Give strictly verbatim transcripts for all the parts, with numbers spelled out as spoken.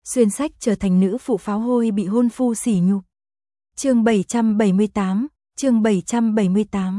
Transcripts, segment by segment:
xuyên sách trở thành nữ phụ pháo hôi bị hôn phu sỉ nhục. Chương bảy trăm bảy mươi tám, chương bảy trăm bảy mươi tám.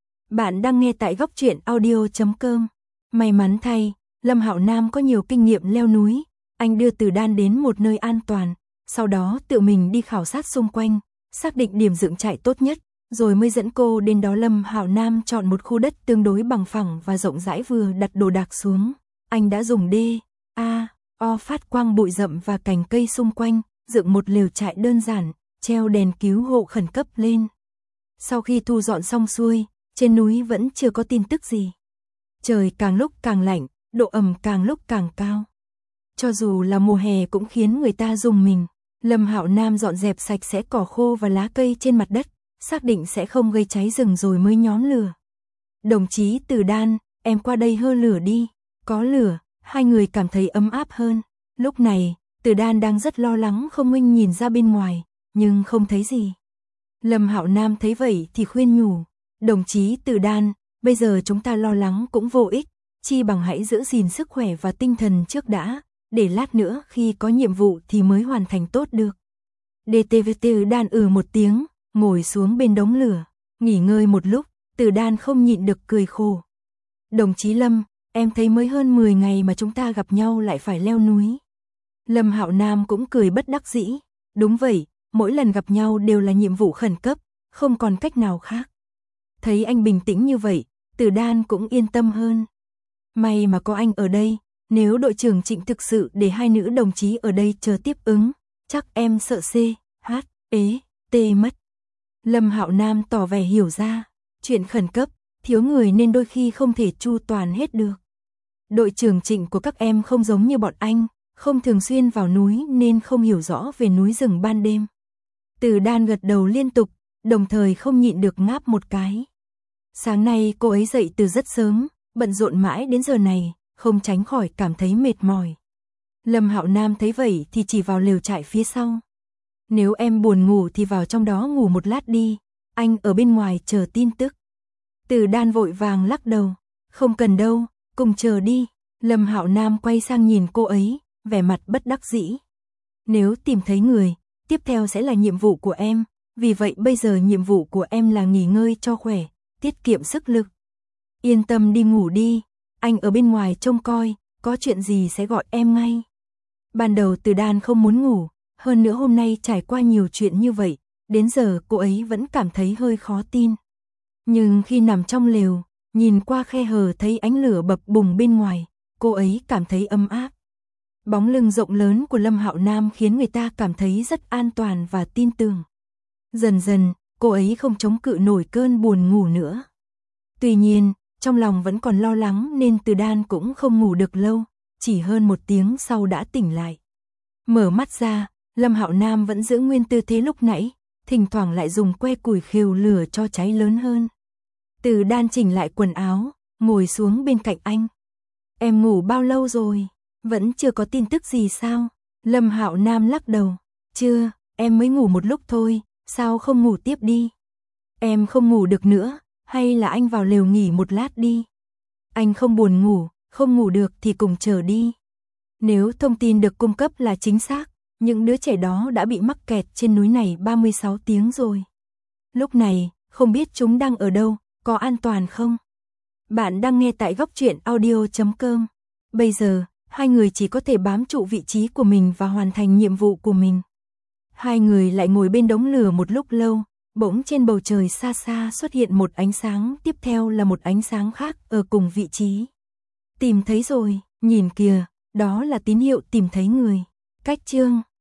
Bạn đang nghe tại góc truyện audio chấm com. May mắn thay, Lâm Hạo Nam có nhiều kinh nghiệm leo núi, anh đưa Từ Đan đến một nơi an toàn, sau đó tự mình đi khảo sát xung quanh, xác định điểm dựng trại tốt nhất, rồi mới dẫn cô đến đó. Lâm Hạo Nam chọn một khu đất tương đối bằng phẳng và rộng rãi, vừa đặt đồ đạc xuống, anh đã dùng D, A, O phát quang bụi rậm và cành cây xung quanh, dựng một lều trại đơn giản, treo đèn cứu hộ khẩn cấp lên. Sau khi thu dọn xong xuôi, trên núi vẫn chưa có tin tức gì. Trời càng lúc càng lạnh, độ ẩm càng lúc càng cao. Cho dù là mùa hè cũng khiến người ta rùng mình. Lâm Hạo Nam dọn dẹp sạch sẽ cỏ khô và lá cây trên mặt đất, xác định sẽ không gây cháy rừng rồi mới nhóm lửa. Đồng chí Từ Đan, em qua đây hơ lửa đi. Có lửa, hai người cảm thấy ấm áp hơn. Lúc này, Từ Đan đang rất lo lắng không minh nhìn ra bên ngoài, nhưng không thấy gì. Lâm Hạo Nam thấy vậy thì khuyên nhủ, đồng chí Từ Đan, bây giờ chúng ta lo lắng cũng vô ích, chi bằng hãy giữ gìn sức khỏe và tinh thần trước đã, để lát nữa khi có nhiệm vụ thì mới hoàn thành tốt được. đê tê vê Từ Đan ừ một tiếng, ngồi xuống bên đống lửa, nghỉ ngơi một lúc, Từ Đan không nhịn được cười khổ. Đồng chí Lâm, em thấy mới hơn mười ngày mà chúng ta gặp nhau lại phải leo núi. Lâm Hạo Nam cũng cười bất đắc dĩ, đúng vậy, mỗi lần gặp nhau đều là nhiệm vụ khẩn cấp, không còn cách nào khác. Thấy anh bình tĩnh như vậy, Từ Đan cũng yên tâm hơn. May mà có anh ở đây, nếu đội trưởng Trịnh thực sự để hai nữ đồng chí ở đây chờ tiếp ứng, chắc em sợ C, H, ế, T mất. Lâm Hạo Nam tỏ vẻ hiểu ra, chuyện khẩn cấp, thiếu người nên đôi khi không thể chu toàn hết được. Đội trưởng Trịnh của các em không giống như bọn anh, không thường xuyên vào núi nên không hiểu rõ về núi rừng ban đêm. Từ Đan gật đầu liên tục, đồng thời không nhịn được ngáp một cái. Sáng nay cô ấy dậy từ rất sớm, bận rộn mãi đến giờ này, không tránh khỏi cảm thấy mệt mỏi. Lâm Hạo Nam thấy vậy thì chỉ vào lều trại phía sau. Nếu em buồn ngủ thì vào trong đó ngủ một lát đi, anh ở bên ngoài chờ tin tức. Từ Đan vội vàng lắc đầu, không cần đâu, cùng chờ đi. Lâm Hạo Nam quay sang nhìn cô ấy, vẻ mặt bất đắc dĩ. Nếu tìm thấy người, tiếp theo sẽ là nhiệm vụ của em, vì vậy bây giờ nhiệm vụ của em là nghỉ ngơi cho khỏe, tiết kiệm sức lực. Yên tâm đi ngủ đi, anh ở bên ngoài trông coi, có chuyện gì sẽ gọi em ngay. Ban đầu Từ Đan không muốn ngủ, hơn nữa hôm nay trải qua nhiều chuyện như vậy, đến giờ cô ấy vẫn cảm thấy hơi khó tin. Nhưng khi nằm trong lều, nhìn qua khe hở thấy ánh lửa bập bùng bên ngoài, cô ấy cảm thấy ấm áp. Bóng lưng rộng lớn của Lâm Hạo Nam khiến người ta cảm thấy rất an toàn và tin tưởng. Dần dần, cô ấy không chống cự nổi cơn buồn ngủ nữa. Tuy nhiên, trong lòng vẫn còn lo lắng nên Từ Đan cũng không ngủ được lâu, chỉ hơn một tiếng sau đã tỉnh lại. Mở mắt ra, Lâm Hạo Nam vẫn giữ nguyên tư thế lúc nãy, thỉnh thoảng lại dùng que củi khều lửa cho cháy lớn hơn. Từ Đan chỉnh lại quần áo, ngồi xuống bên cạnh anh. Em ngủ bao lâu rồi? Vẫn chưa có tin tức gì sao? Lâm Hạo Nam lắc đầu. Chưa, em mới ngủ một lúc thôi, sao không ngủ tiếp đi? Em không ngủ được nữa, hay là anh vào lều nghỉ một lát đi? Anh không buồn ngủ, không ngủ được thì cùng chờ đi. Nếu thông tin được cung cấp là chính xác, những đứa trẻ đó đã bị mắc kẹt trên núi này ba mươi sáu tiếng rồi. Lúc này, không biết chúng đang ở đâu, có an toàn không? Bạn đang nghe tại góc truyện audio chấm com. Bây giờ, hai người chỉ có thể bám trụ vị trí của mình và hoàn thành nhiệm vụ của mình. Hai người lại ngồi bên đống lửa một lúc lâu, bỗng trên bầu trời xa xa xuất hiện một ánh sáng, tiếp theo là một ánh sáng khác ở cùng vị trí. Tìm thấy rồi, nhìn kìa, đó là tín hiệu tìm thấy người. Cách chương